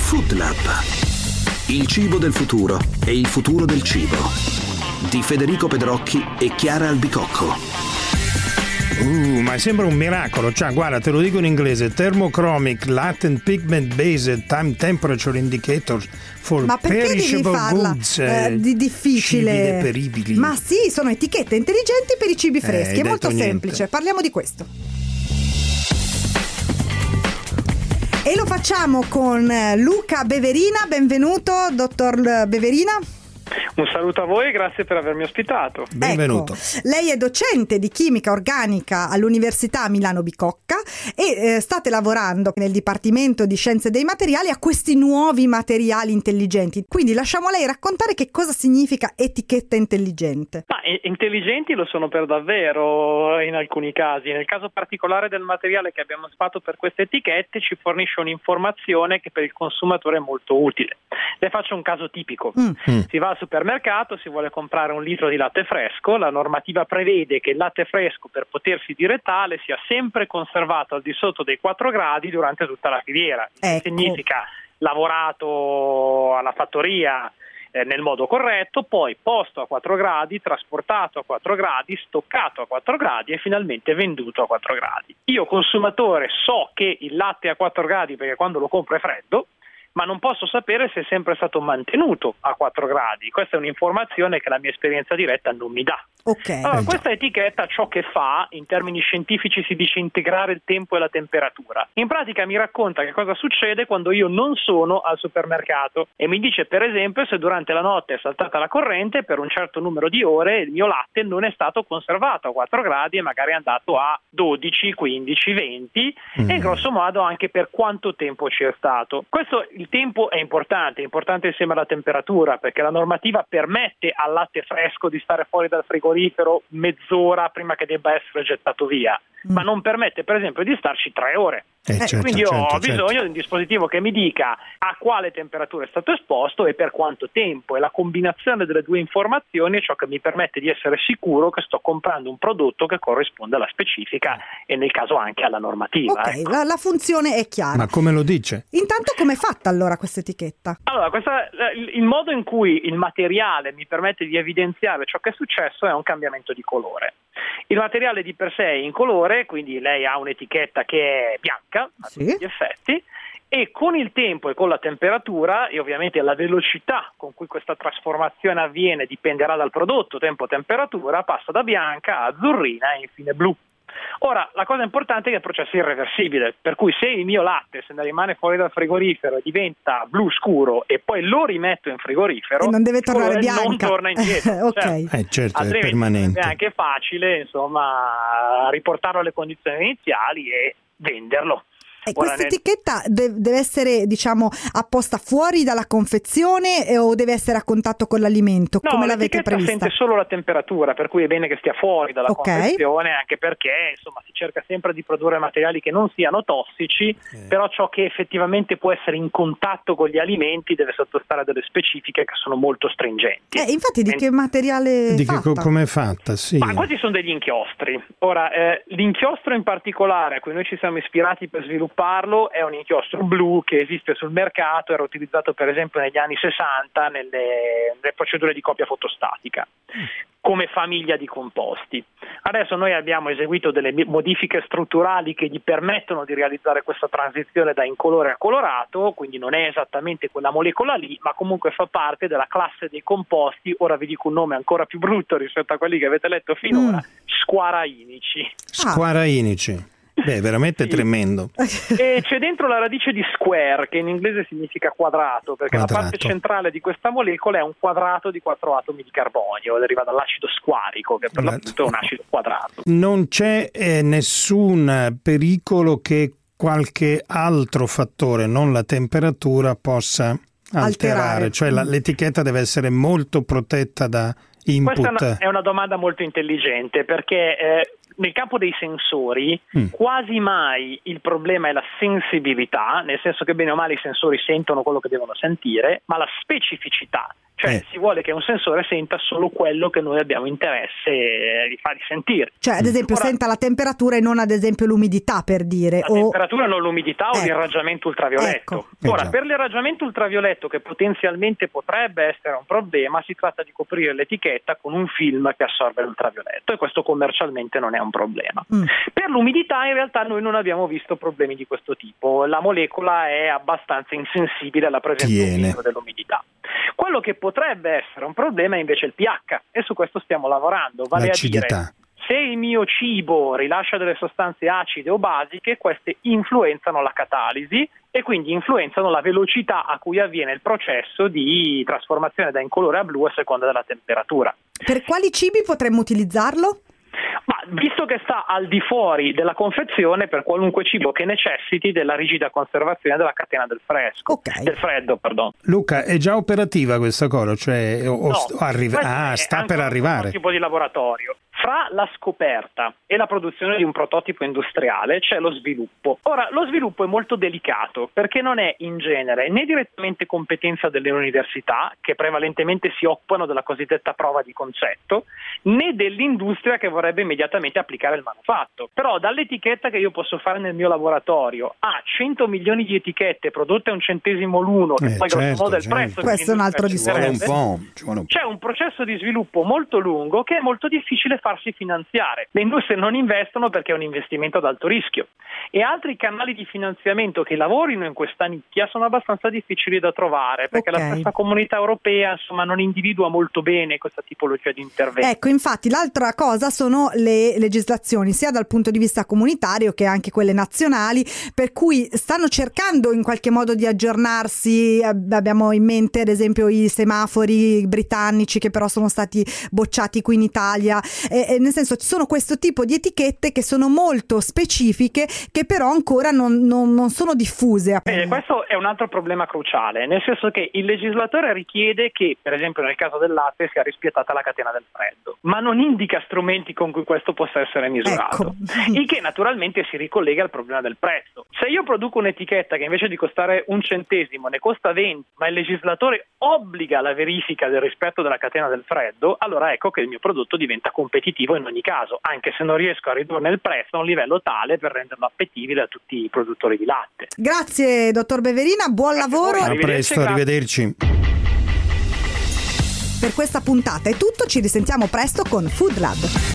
Food Lab. Il cibo del futuro e il futuro del cibo. Di Federico Pedrocchi e Chiara Albicocco. Ma sembra un miracolo. Cioè, guarda, te lo dico in inglese: thermochromic latent pigment based time temperature indicators for perishable goods. Di difficile. Cibi deperibili. Ma sì, sono etichette intelligenti per i cibi freschi. È molto semplice. Parliamo di questo. E lo facciamo con Luca Beverina. Benvenuto, dottor Beverina. Un saluto a voi e grazie per avermi ospitato. Benvenuto. Ecco, lei è docente di chimica organica all'Università Milano Bicocca e state lavorando nel Dipartimento di Scienze dei Materiali a questi nuovi materiali intelligenti. Quindi lasciamo a lei raccontare che cosa significa etichetta intelligente. Ma intelligenti lo sono per davvero in alcuni casi. Nel caso particolare del materiale che abbiamo fatto per queste etichette ci fornisce un'informazione che per il consumatore è molto utile. Le faccio un caso tipico. Si va al supermercato, si vuole comprare un litro di latte fresco, la normativa prevede che il latte fresco, per potersi dire tale, sia sempre conservato al di sotto dei 4 gradi durante tutta la filiera. Ecco. Significa lavorato alla fattoria nel modo corretto, poi posto a 4 gradi, trasportato a 4 gradi, stoccato a 4 gradi e finalmente venduto a 4 gradi. Io consumatore so che il latte è a 4 gradi perché quando lo compro è freddo, ma non posso sapere se è sempre stato mantenuto a 4 gradi. Questa è un'informazione che la mia esperienza diretta non mi dà. Okay. Allora, questa etichetta ciò che fa, in termini scientifici si dice integrare il tempo e la temperatura. In pratica mi racconta che cosa succede quando io non sono al supermercato e mi dice per esempio se durante la notte è saltata la corrente per un certo numero di ore il mio latte non è stato conservato a 4 gradi e magari è andato a 12, 15, 20 e grosso modo anche per quanto tempo ci è stato. Questo il tempo è importante insieme alla temperatura perché la normativa permette al latte fresco di stare fuori dal frigorifero mezz'ora prima che debba essere gettato via, ma non permette per esempio di starci 3 ore. Quindi io ho bisogno di un dispositivo che mi dica a quale temperatura è stato esposto e per quanto tempo, e la combinazione delle due informazioni è ciò che mi permette di essere sicuro che sto comprando un prodotto che corrisponde alla specifica e nel caso anche alla normativa. Ok, ecco. la funzione è chiara. Ma come lo dice? Intanto com'è fatta allora questa etichetta? Allora, il modo in cui il materiale mi permette di evidenziare ciò che è successo è un cambiamento di colore. Il materiale di per sé è incolore, quindi lei ha un'etichetta che è bianca a tutti gli effetti, e con il tempo e con la temperatura e ovviamente la velocità con cui questa trasformazione avviene dipenderà dal prodotto, tempo-temperatura, passa da bianca a azzurrina e infine blu. Ora, la cosa importante è che il processo è irreversibile, per cui se il mio latte se ne rimane fuori dal frigorifero e diventa blu scuro e poi lo rimetto in frigorifero, e non deve tornare bianca. Non torna indietro. Ok. Certo, altrimenti è permanente. è anche facile, insomma, riportarlo alle condizioni iniziali e venderlo. E questa etichetta deve essere, diciamo, apposta fuori dalla confezione o deve essere a contatto con l'alimento? No, come l'avete l'etichetta prevista? sente solo la temperatura, per cui è bene che stia fuori dalla confezione, anche perché insomma si cerca sempre di produrre materiali che non siano tossici, però ciò che effettivamente può essere in contatto con gli alimenti deve sottostare a delle specifiche che sono molto stringenti. Infatti di che materiale è fatta? Come è fatta? Sì. Ma questi sono degli inchiostri. Ora, l'inchiostro in particolare a cui noi ci siamo ispirati per svilupparlo è un inchiostro blu che esiste sul mercato, era utilizzato per esempio negli anni 60 nelle procedure di copia fotostatica come famiglia di composti. Adesso noi abbiamo eseguito delle modifiche strutturali che gli permettono di realizzare questa transizione da incolore a colorato, quindi non è esattamente quella molecola lì, ma comunque fa parte della classe dei composti, ora vi dico un nome ancora più brutto rispetto a quelli che avete letto finora, squarainici. Squarainici. Beh, veramente tremendo. E c'è dentro la radice di square, che in inglese significa quadrato, perché la parte centrale di questa molecola è un quadrato di 4 atomi di carbonio, deriva dall'acido squarico, che per l'appunto è un acido quadrato. Non c'è nessun pericolo che qualche altro fattore, non la temperatura, possa alterare. Cioè l'etichetta deve essere molto protetta da input. Questa è una domanda molto intelligente perché Nel campo dei sensori quasi mai il problema è la sensibilità, nel senso che bene o male i sensori sentono quello che devono sentire, ma la specificità. Cioè si vuole che un sensore senta solo quello che noi abbiamo interesse di fargli sentire. Cioè ad esempio senta la temperatura e non ad esempio l'umidità, per dire. La temperatura, non l'umidità o l'irraggiamento ultravioletto. Ora, per l'irraggiamento ultravioletto, che potenzialmente potrebbe essere un problema, si tratta di coprire l'etichetta con un film che assorbe l'ultravioletto, e questo commercialmente non è un problema. Per l'umidità in realtà noi non abbiamo visto problemi di questo tipo. La molecola è abbastanza insensibile alla presenza dell'umidità. Quello che potrebbe essere un problema è invece il pH, e su questo stiamo lavorando, vale a dire, se il mio cibo rilascia delle sostanze acide o basiche, queste influenzano la catalisi e quindi influenzano la velocità a cui avviene il processo di trasformazione da incolore a blu a seconda della temperatura. Per quali cibi potremmo utilizzarlo? Ma visto che sta al di fuori della confezione, per qualunque cibo che necessiti della rigida conservazione della catena del fresco, del freddo, perdono. Luca, è già operativa questa cosa? Cioè, sta per arrivare. Un tipo di laboratorio. Fra la scoperta e la produzione di un prototipo industriale c'è lo sviluppo. Ora, lo sviluppo è molto delicato perché non è in genere né direttamente competenza delle università, che prevalentemente si occupano della cosiddetta prova di concetto, né dell'industria che vorrebbe immediatamente applicare il manufatto. Però dall'etichetta che io posso fare nel mio laboratorio a 100 milioni di etichette prodotte a un centesimo l'uno, che poi grosso modo è il prezzo. Questo è un altro discorso. C'è un processo di sviluppo molto lungo che è molto difficile farsi finanziare. Le industrie non investono perché è un investimento ad alto rischio, e altri canali di finanziamento che lavorino in questa nicchia sono abbastanza difficili da trovare, perché la stessa comunità europea non individua molto bene questa tipologia di intervento. Ecco, infatti l'altra cosa sono le legislazioni, sia dal punto di vista comunitario che anche quelle nazionali, per cui stanno cercando in qualche modo di aggiornarsi. Abbiamo in mente ad esempio i semafori britannici che però sono stati bocciati qui in Italia, nel senso ci sono questo tipo di etichette che sono molto specifiche, che però ancora non sono diffuse. Questo è un altro problema cruciale, nel senso che il legislatore richiede che, per esempio nel caso del latte, sia rispettata la catena del freddo, ma non indica strumenti con cui questo possa essere misurato, il che naturalmente si ricollega al problema del prezzo. Se io produco un'etichetta che invece di costare 1 centesimo ne costa 20, ma il legislatore obbliga la verifica del rispetto della catena del freddo, allora ecco che il mio prodotto diventa competitivo in ogni caso, anche se non riesco a ridurne il prezzo a un livello tale per renderlo appetibile a tutti i produttori di latte. Grazie dottor Beverina, buon lavoro. A presto, arrivederci. Per questa puntata è tutto, ci risentiamo presto con Food Lab.